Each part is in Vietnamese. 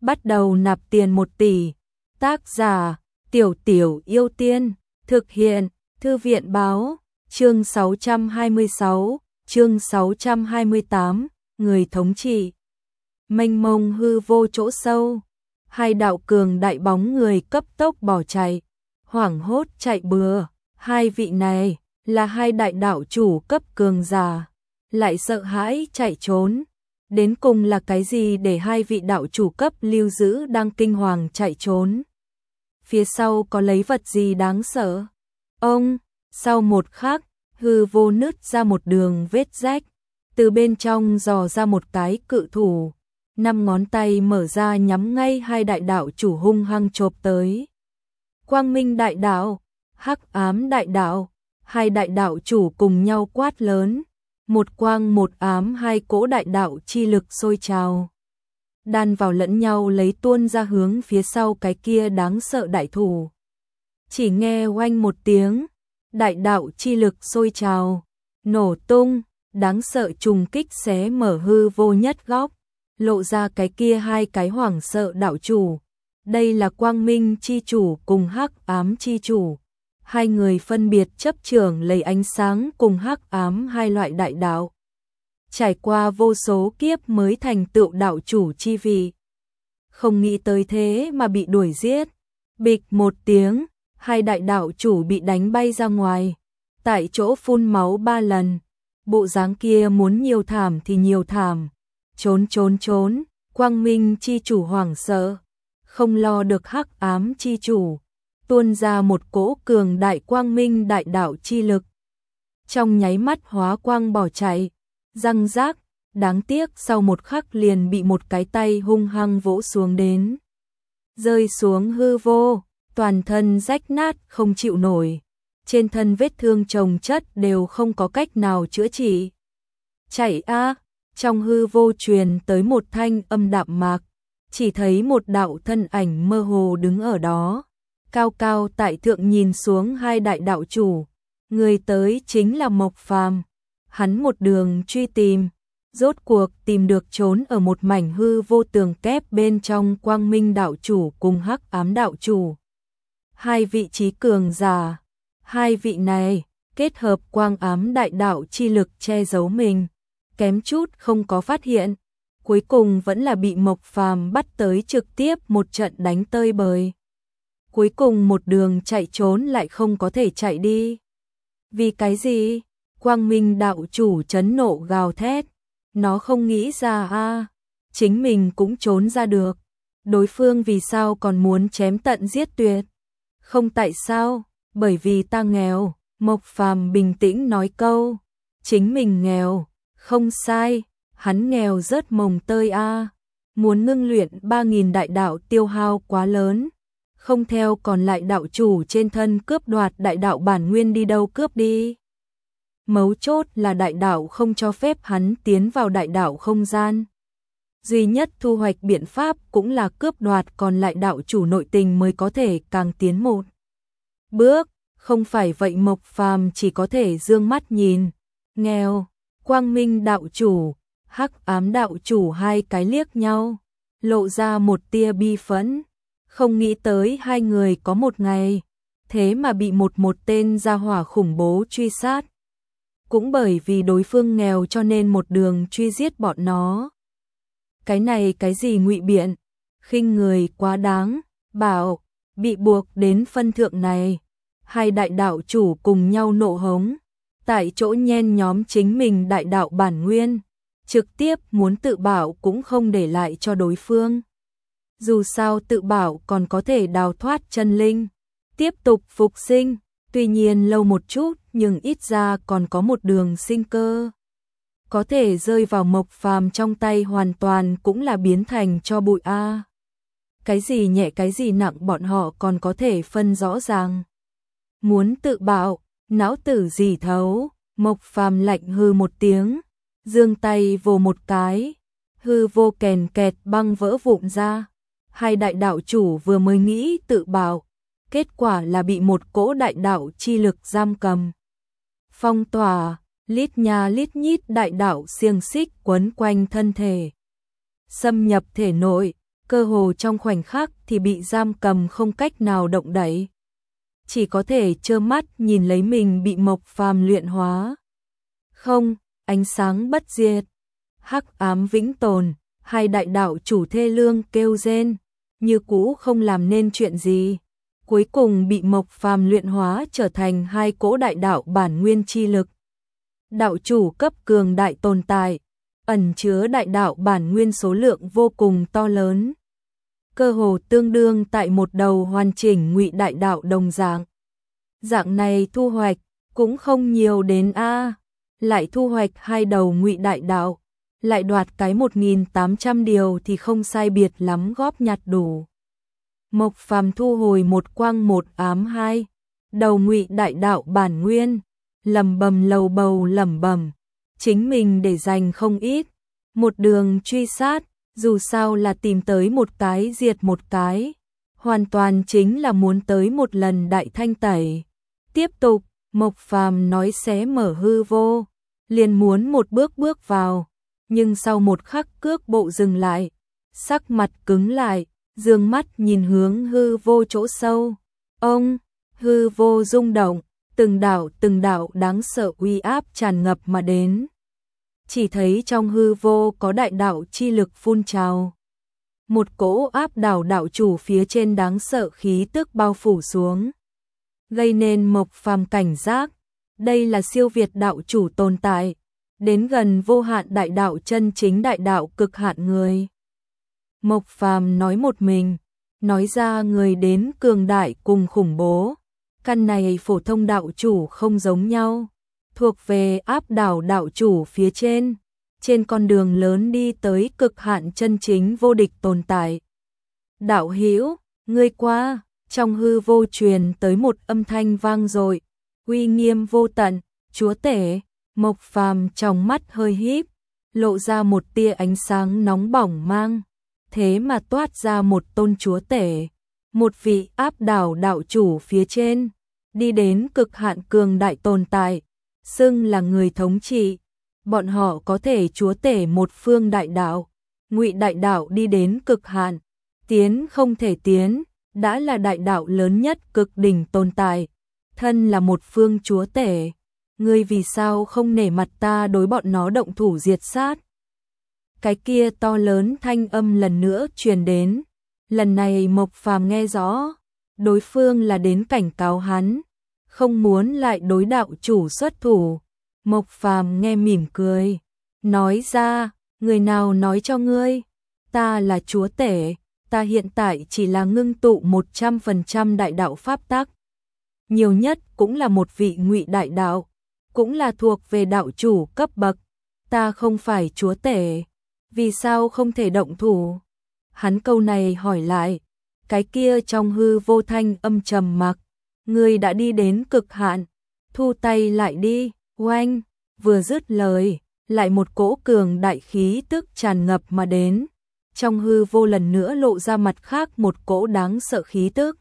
bắt đầu nạp tiền 1 tỷ. Tác giả Tiểu Tiểu Yêu Tiên. Thực hiện Thư viện báo. Chương 626, chương 628, người thống trị. Mênh mông hư vô chỗ sâu, hai đạo cường đại bóng người cấp tốc bỏ chạy, hoảng hốt chạy bừa. Hai vị này là hai đại đạo chủ cấp cường giả, lại sợ hãi chạy trốn. Đến cùng là cái gì để hai vị đạo chủ cấp lưu giữ đang kinh hoàng chạy trốn? Phía sau có lấy vật gì đáng sợ? Ông, sau một khắc, hư vô nứt ra một đường vết rách, từ bên trong dò ra một cái cự thủ, 5 ngón tay mở ra nhắm ngay hai đại đạo chủ hung hăng chộp tới. Quang Minh đại đạo, Hắc Ám đại đạo, hai đại đạo chủ cùng nhau quát lớn, một quang một ám, hai cỗ đại đạo chi lực sôi trào, đan vào lẫn nhau lấy tuôn ra hướng phía sau cái kia đáng sợ đại thủ. Chỉ nghe oanh một tiếng, đại đạo chi lực sôi trào, nổ tung, đáng sợ trùng kích xé mở hư vô nhất góc, lộ ra cái kia hai cái hoảng sợ đạo chủ. Đây là Quang Minh chi chủ cùng Hắc Ám chi chủ. Hai người phân biệt chấp trưởng lấy ánh sáng cùng hắc ám hai loại đại đạo. Trải qua vô số kiếp mới thành tựu đạo chủ chi vị. Không nghĩ tới thế mà bị đuổi giết. Bịch một tiếng, hai đại đạo chủ bị đánh bay ra ngoài, tại chỗ phun máu 3 lần. Bộ dáng kia muốn nhiều thảm thì nhiều thảm. Trốn trốn trốn, Quang Minh chi chủ hoảng sợ, không lo được Hắc Ám chi chủ, tuôn ra một cỗ cường đại quang minh đại đạo chi lực. Trong nháy mắt hóa quang bỏ chạy, răng rác, đáng tiếc sau một khắc liền bị một cái tay hung hăng vỗ xuống đến. Rơi xuống hư vô, toàn thân rách nát không chịu nổi, trên thân vết thương chồng chất đều không có cách nào chữa trị. Chạy a, trong hư vô truyền tới một thanh âm đạm mạc, chỉ thấy một đạo thân ảnh mơ hồ đứng ở đó. Cao cao tại thượng nhìn xuống hai đại đạo chủ, người tới chính là Mộc Phàm. Hắn một đường truy tìm, rốt cuộc tìm được trốn ở một mảnh hư vô tường kép bên trong Quang Minh đạo chủ cùng Hắc Ám đạo chủ. Hai vị trí cường giả, hai vị này kết hợp Quang Ám đại đạo chi lực che giấu mình, kém chút không có phát hiện, cuối cùng vẫn là bị Mộc Phàm bắt tới trực tiếp một trận đánh tơi bời. Cuối cùng một đường chạy trốn lại không có thể chạy đi. Vì cái gì? Quang Minh đạo chủ chấn nộ gào thét. Nó không nghĩ ra a, chính mình cũng trốn ra được. Đối phương vì sao còn muốn chém tận giết tuyệt? Không tại sao? Bởi vì ta nghèo. Mộc Phàm bình tĩnh nói câu. Chính mình nghèo. Không sai. Hắn nghèo rớt mồng tơi a. Muốn ngưng luyện 3.000 đại đạo tiêu hao quá lớn. Không theo còn lại đạo chủ trên thân cướp đoạt đại đạo bản nguyên đi đâu cướp đi. Mấu chốt là đại đạo không cho phép hắn tiến vào đại đạo không gian. Duy nhất thu hoạch biện pháp cũng là cướp đoạt còn lại đạo chủ nội tình mới có thể càng tiến một bước. Không phải vậy Mộc Phàm chỉ có thể dương mắt nhìn. Nghèo, Quang Minh đạo chủ, Hắc Ám đạo chủ hai cái liếc nhau, lộ ra một tia bi phẫn. Không nghĩ tới hai người có một ngày, thế mà bị một tên gia hỏa khủng bố truy sát. Cũng bởi vì đối phương nghèo cho nên một đường truy giết bọn nó. Cái này cái gì ngụy biện, khinh người quá đáng, bảo, bị buộc đến phân thượng này. Hai đại đạo chủ cùng nhau nộ hống, tại chỗ nhen nhóm chính mình đại đạo bản nguyên, trực tiếp muốn tự bảo cũng không để lại cho đối phương. Dù sao tự bảo còn có thể đào thoát chân linh, tiếp tục phục sinh, tuy nhiên lâu một chút nhưng ít ra còn có một đường sinh cơ. Có thể rơi vào Mộc Phàm trong tay hoàn toàn cũng là biến thành cho bụi a. Cái gì nhẹ cái gì nặng bọn họ còn có thể phân rõ ràng. Muốn tự bảo, não tử gì thấu, Mộc Phàm lạnh hư một tiếng, giương tay vồ một cái, hư vô kèn kẹt băng vỡ vụn ra. Hai đại đạo chủ vừa mới nghĩ tự bảo, kết quả là bị một cỗ đại đạo chi lực giam cầm. Phong tỏa, lít nha lít nhít đại đạo xiềng xích quấn quanh thân thể. Xâm nhập thể nội, cơ hồ trong khoảnh khắc thì bị giam cầm không cách nào động đậy. Chỉ có thể trơ mắt nhìn lấy mình bị Mộc Phàm luyện hóa. Không, ánh sáng bất diệt, hắc ám vĩnh tồn, hai đại đạo chủ thê lương kêu rên, như cũ không làm nên chuyện gì. Cuối cùng bị Mộc Phàm luyện hóa trở thành hai cỗ đại đạo bản nguyên chi lực. Đạo chủ cấp cường đại tồn tại, ẩn chứa đại đạo bản nguyên số lượng vô cùng to lớn. Cơ hồ tương đương tại một đầu hoàn chỉnh ngụy đại đạo đồng dạng. Dạng này thu hoạch cũng không nhiều đến a, lại thu hoạch hai đầu ngụy đại đạo, lại đoạt cái 1800 điều thì không sai biệt lắm góp nhặt đủ. Mộc Phàm thu hồi một quang một ám hai đầu ngụy đại đạo bản nguyên, lẩm bẩm lầu bầu lẩm bẩm, chính mình để dành không ít, một đường truy sát, dù sao là tìm tới một cái diệt một cái, hoàn toàn chính là muốn tới một lần đại thanh tẩy. Tiếp tục, Mộc Phàm nói xé mở hư vô, liền muốn một bước bước vào, nhưng sau một khắc cước bộ dừng lại, sắc mặt cứng lại, dương mắt nhìn hướng hư vô chỗ sâu. Ông, hư vô rung động, từng đạo đáng sợ uy áp tràn ngập mà đến. Chỉ thấy trong hư vô có đại đạo chi lực phun trào. Một cỗ áp đảo đạo chủ phía trên đáng sợ khí tức bao phủ xuống, gây nên Mộc Phàm cảnh giác, đây là siêu việt đạo chủ tồn tại, đến gần vô hạn đại đạo chân chính đại đạo cực hạn người. Mộc Phàm nói một mình, nói ra người đến cường đại cùng khủng bố, căn này phổ thông đạo chủ không giống nhau, thuộc về áp đảo đạo chủ phía trên con đường lớn đi tới cực hạn chân chính vô địch tồn tại. Đạo hữu, ngươi qua, trong hư vô truyền tới một âm thanh vang dội, uy nghiêm vô tận, chúa tể. Mộc Phàm trong mắt hơi híp, lộ ra một tia ánh sáng nóng bỏng mang, thế mà toát ra một tôn chúa tể, một vị áp đảo đạo chủ phía trên, đi đến cực hạn cường đại tồn tại, xưng là người thống trị. Bọn họ có thể chúa tể một phương đại đạo, ngụy đại đạo đi đến cực hạn, tiến không thể tiến, đã là đại đạo lớn nhất cực đỉnh tồn tại, thân là một phương chúa tể, ngươi vì sao không nể mặt ta đối bọn nó động thủ diệt sát? Cái kia to lớn thanh âm lần nữa truyền đến, lần này Mộc Phàm nghe rõ, đối phương là đến cảnh cáo hắn, không muốn lại đối đạo chủ xuất thủ. Mộc Phàm nghe mỉm cười, nói ra, người nào nói cho ngươi, ta là chúa tể, ta hiện tại chỉ là ngưng tụ 100% đại đạo pháp tắc, nhiều nhất cũng là một vị ngụy đại đạo, cũng là thuộc về đạo chủ cấp bậc, ta không phải chúa tể, vì sao không thể động thủ? Hắn câu này hỏi lại, cái kia trong hư vô thanh âm trầm mặc, ngươi đã đi đến cực hạn, thu tay lại đi. Oanh, vừa dứt lời, lại một cỗ cường đại khí tức tràn ngập mà đến, trong hư vô lần nữa lộ ra mặt khác một cỗ đáng sợ khí tức.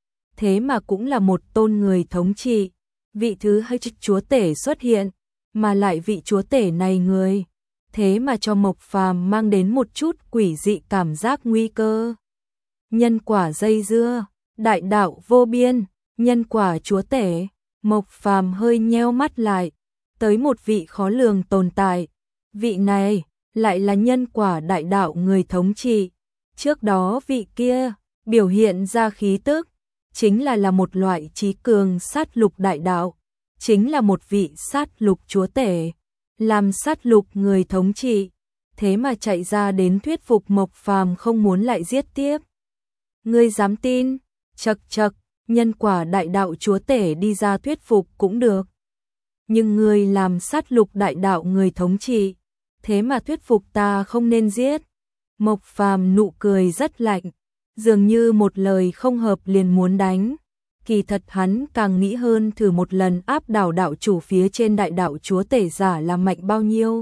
Thế mà cũng là một tôn người thống trị, vị thứ hai chúa tể xuất hiện, mà lại vị chúa tể này người, thế mà cho Mộc Phàm mang đến một chút quỷ dị cảm giác nguy cơ. Nhân quả dây dưa, đại đạo vô biên, nhân quả chúa tể. Mộc Phàm hơi nheo mắt lại, tới một vị khó lường tồn tại, vị này lại là nhân quả đại đạo người thống trị. Trước đó vị kia biểu hiện ra khí tức, chính là một loại trí cường sát lục đại đạo, chính là một vị sát lục chúa tể, làm sát lục người thống trị, thế mà chạy ra đến thuyết phục Mộc Phàm không muốn lại giết tiếp. Ngươi dám tin? Chậc chậc, nhân quả đại đạo chúa tể đi ra thuyết phục cũng được. Nhưng ngươi làm sát lục đại đạo người thống trị, thế mà thuyết phục ta không nên giết. Mộc Phàm nụ cười rất lạnh, dường như một lời không hợp liền muốn đánh. Kỳ thật hắn càng nghĩ hơn thử một lần áp đảo đạo chủ phía trên đại đạo chúa tể giả là mạnh bao nhiêu.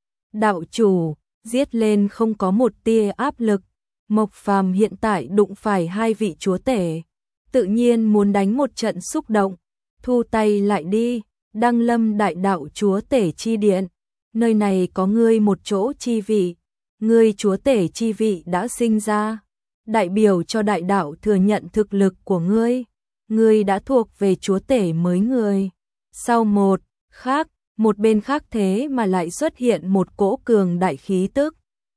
Đạo chủ, giết lên không có một tia áp lực. Mộc Phàm hiện tại đụng phải hai vị chúa tể, tự nhiên muốn đánh một trận xúc động. Thu tay lại đi, Đăng Lâm đại đạo chúa tể chi điện, nơi này có ngươi một chỗ chi vị, ngươi chúa tể chi vị đã sinh ra, đại biểu cho đại đạo thừa nhận thực lực của ngươi. Ngươi đã thuộc về chúa tể mới người. Sau một bên khác thế mà lại xuất hiện một cỗ cường đại khí tức.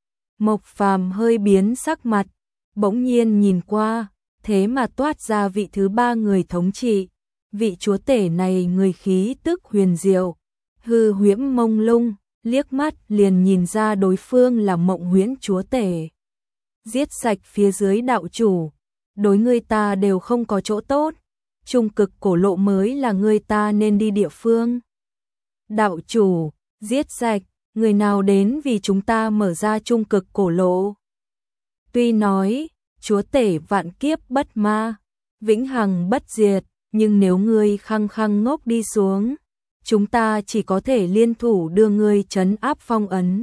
Mộc Phàm hơi biến sắc mặt, bỗng nhiên nhìn qua, thế mà toát ra vị thứ ba người thống trị. Vị chúa tể này người khí tức huyền diệu, hư huyễn mông lung, liếc mắt liền nhìn ra đối phương là Mộng Huyễn chúa tể. Giết sạch phía dưới đạo chủ, đối người ta đều không có chỗ tốt. Trung cực cổ lộ mới là người ta nên đi địa phương. Đạo chủ, giết sạch, người nào đến vì chúng ta mở ra trung cực cổ lộ. Tuy nói, chúa tể vạn kiếp bất ma, vĩnh hằng bất diệt, nhưng nếu ngươi khăng khăng ngốc đi xuống, chúng ta chỉ có thể liên thủ đưa ngươi trấn áp phong ấn.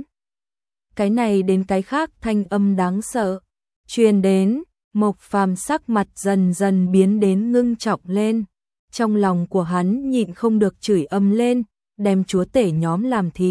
Cái này đến cái khác thanh âm đáng sợ truyền đến. Mộc Phàm sắc mặt dần dần biến đến ngưng trọng lên, trong lòng của hắn nhịn không được chửi ầm lên, đem chúa tể nhóm làm thịt.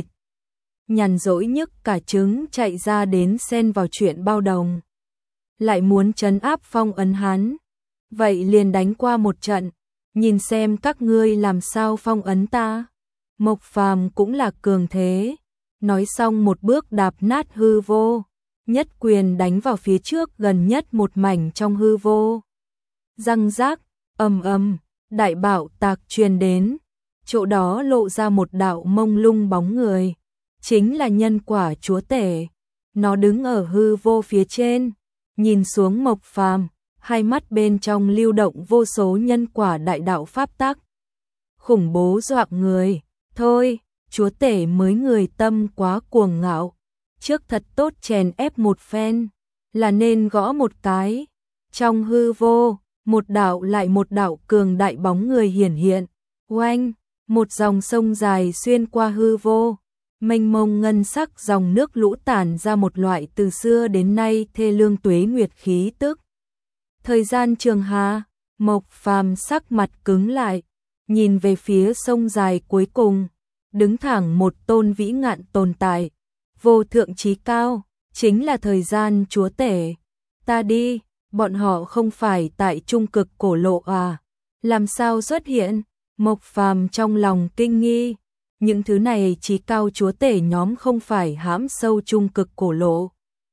Nhàn rỗi nhức cả trứng chạy ra đến xen vào chuyện bao đồng. Lại muốn trấn áp phong ấn hắn, vậy liền đánh qua một trận, nhìn xem các ngươi làm sao phong ấn ta. Mộc Phàm cũng là cường thế, nói xong một bước đạp nát hư vô. Nhất quyền đánh vào phía trước gần nhất một mảnh trong hư vô. Răng rác, ầm ầm, đại bạo tạc truyền đến, chỗ đó lộ ra một đạo mông lung bóng người, chính là nhân quả chúa tể. Nó đứng ở hư vô phía trên, nhìn xuống Mộc Phàm, hai mắt bên trong lưu động vô số nhân quả đại đạo pháp tắc. Khủng bố dọa người, thôi, chúa tể mới người tâm quá cuồng ngạo. Trước thật tốt chèn ép một phen, là nên gõ một cái. Trong hư vô, một đạo lại một đạo cường đại bóng người hiển hiện. Oanh, một dòng sông dài xuyên qua hư vô. Mênh mông ngân sắc dòng nước lũ tản ra một loại từ xưa đến nay thê lương tuế nguyệt khí tức. Thời gian trường hà, Mộc Phàm sắc mặt cứng lại, nhìn về phía sông dài cuối cùng, đứng thẳng một tôn vĩ ngạn tồn tại. Vô thượng chí cao, chính là thời gian chúa tể. Ta đi, bọn họ không phải tại trung cực cổ lộ à? Làm sao xuất hiện? Mộc Phàm trong lòng kinh nghi. Những thứ này chí cao chúa tể nhóm không phải hãm sâu trung cực cổ lộ.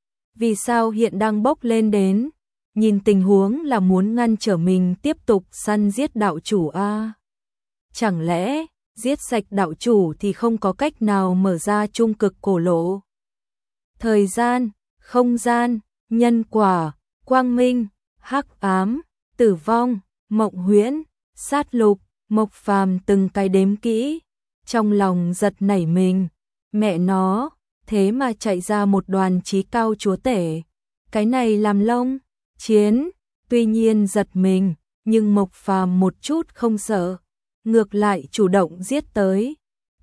Vì sao hiện đang bốc lên đến? Nhìn tình huống là muốn ngăn trở mình tiếp tục săn giết đạo chủ à? Chẳng lẽ giết sạch đạo chủ thì không có cách nào mở ra trung cực cổ lộ? Thời gian, không gian, nhân quả, quang minh, hắc ám, tử vong, mộng huyễn, sát lục, Mộc Phàm từng cái đếm kỹ, trong lòng giật nảy mình. Mẹ nó, thế mà chạy ra một đoàn chí cao chúa tể. Cái này làm lông, chiến, tuy nhiên giật mình, nhưng Mộc Phàm một chút không sợ. Ngược lại chủ động giết tới,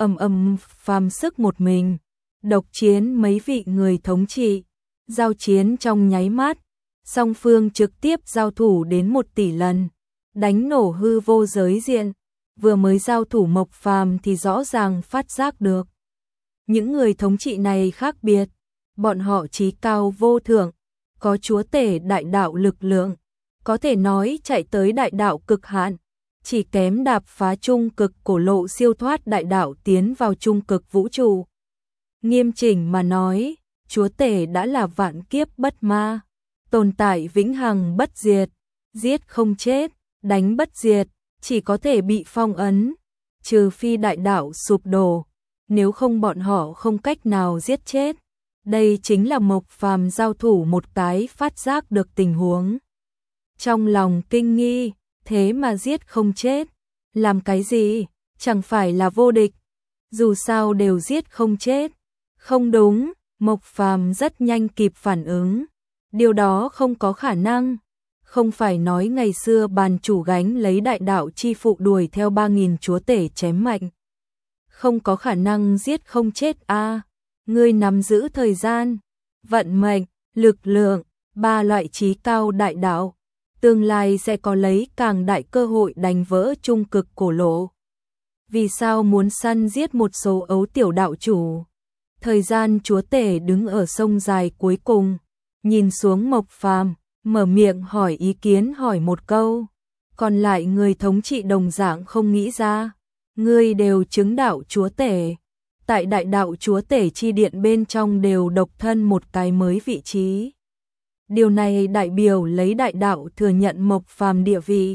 phàm sức một mình, độc chiến mấy vị người thống trị, giao chiến trong nháy mắt, song phương trực tiếp giao thủ đến 1 tỷ lần, đánh nổ hư vô giới diện. Vừa mới giao thủ Mộc Phàm thì rõ ràng phát giác được. Những người thống trị này khác biệt, bọn họ chí cao vô thượng, có chúa tể đại đạo lực lượng, có thể nói chạy tới đại đạo cực hạn. Chỉ kém đạp phá trung cực cổ lộ siêu thoát đại đạo tiến vào trung cực vũ trụ. Nghiêm chỉnh mà nói, chúa tể đã là vạn kiếp bất ma, tồn tại vĩnh hằng bất diệt, giết không chết, đánh bất diệt, chỉ có thể bị phong ấn, trừ phi đại đạo sụp đổ, nếu không bọn họ không cách nào giết chết. Đây chính là Mộc Phàm giao thủ một cái phát giác được tình huống. Trong lòng kinh nghi, thế mà giết không chết, làm cái gì, chẳng phải là vô địch, dù sao đều giết không chết. Không đúng, Mộc Phàm rất nhanh kịp phản ứng, điều đó không có khả năng. Không phải nói ngày xưa bàn chủ gánh lấy đại đạo chi phụ đuổi theo 3000 chúa tể chém mạnh. Không có khả năng giết không chết a. Ngươi nắm giữ thời gian, vận mệnh, lực lượng, 3 loại chí cao đại đạo, tương lai sẽ có lấy càng đại cơ hội đánh vỡ trung cực cổ lộ. Vì sao muốn săn giết một số ấu tiểu đạo chủ? Thời gian chúa tể đứng ở sông dài cuối cùng, nhìn xuống Mộc Phàm, mở miệng hỏi ý kiến hỏi một câu, còn lại người thống trị đồng dạng không nghĩ ra. Ngươi đều chứng đạo chúa tể, tại đại đạo chúa tể chi điện bên trong đều độc thân một cái mới vị trí. Điều này đại biểu lấy đại đạo thừa nhận Mộc Phàm địa vị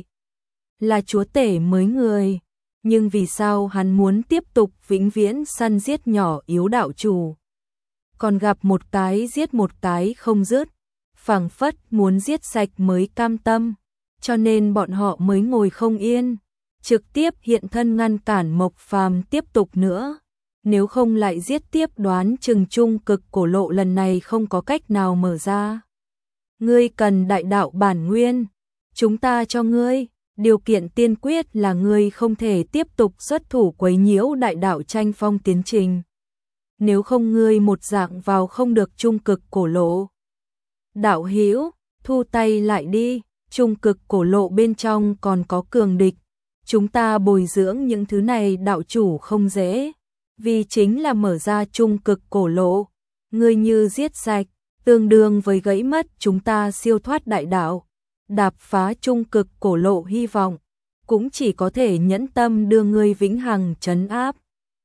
là chúa tể mới người, nhưng vì sao hắn muốn tiếp tục vĩnh viễn săn giết nhỏ yếu đạo chủ, còn gặp một cái giết một cái không dứt, phảng phất muốn giết sạch mới cam tâm, cho nên bọn họ mới ngồi không yên, trực tiếp hiện thân ngăn cản Mộc Phàm tiếp tục nữa. Nếu không lại giết tiếp đoán chừng trung cực cổ lộ lần này không có cách nào mở ra. Ngươi cần đại đạo bản nguyên, chúng ta cho ngươi, điều kiện tiên quyết là ngươi không thể tiếp tục xuất thủ quấy nhiễu đại đạo tranh phong tiến trình. Nếu không ngươi một dạng vào không được trung cực cổ lộ. Đạo hữu, thu tay lại đi, trung cực cổ lộ bên trong còn có cường địch. Chúng ta bồi dưỡng những thứ này đạo chủ không dễ, vì chính là mở ra trung cực cổ lộ. Ngươi như giết sạch, tương đương với gãy mất chúng ta siêu thoát đại đạo, đạp phá trung cực cổ lộ hy vọng, cũng chỉ có thể nhẫn tâm đưa ngươi vĩnh hằng trấn áp.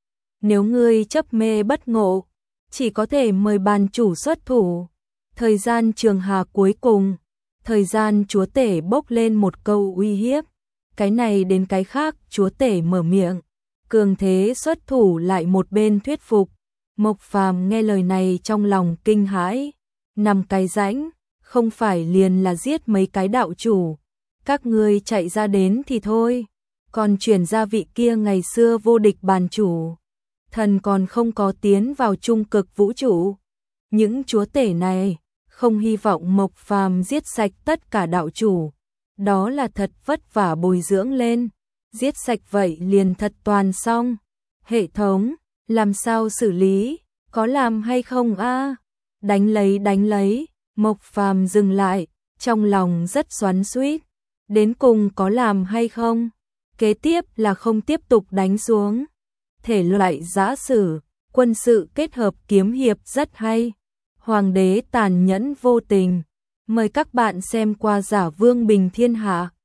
Nếu ngươi chấp mê bất ngộ, chỉ có thể mời bàn chủ xuất thủ. Thời gian trường hà cuối cùng, thời gian chúa tể bốc lên một câu uy hiếp, cái này đến cái khác chúa tể mở miệng, cường thế xuất thủ lại một bên thuyết phục. Mộc Phàm nghe lời này trong lòng kinh hãi, nằm cái rãnh, không phải liền là giết mấy cái đạo chủ, các ngươi chạy ra đến thì thôi, còn chuyển ra vị kia ngày xưa vô địch bàn chủ, thần còn không có tiến vào trung cực vũ trụ. Những chúa tể này không hy vọng Mộc Phàm giết sạch tất cả đạo chủ, đó là thật vất vả bồi dưỡng lên, giết sạch vậy liền thật toàn xong. Hệ thống, làm sao xử lý, có làm hay không a? Đánh lấy, Mộc Phàm dừng lại, trong lòng rất xoắn xuýt, đến cùng có làm hay không? Kế tiếp là không tiếp tục đánh xuống. Thể loại giã sử, quân sự kết hợp kiếm hiệp rất hay. Hoàng đế tàn nhẫn vô tình. Mời các bạn xem qua Giả Vương Bình Thiên Hạ.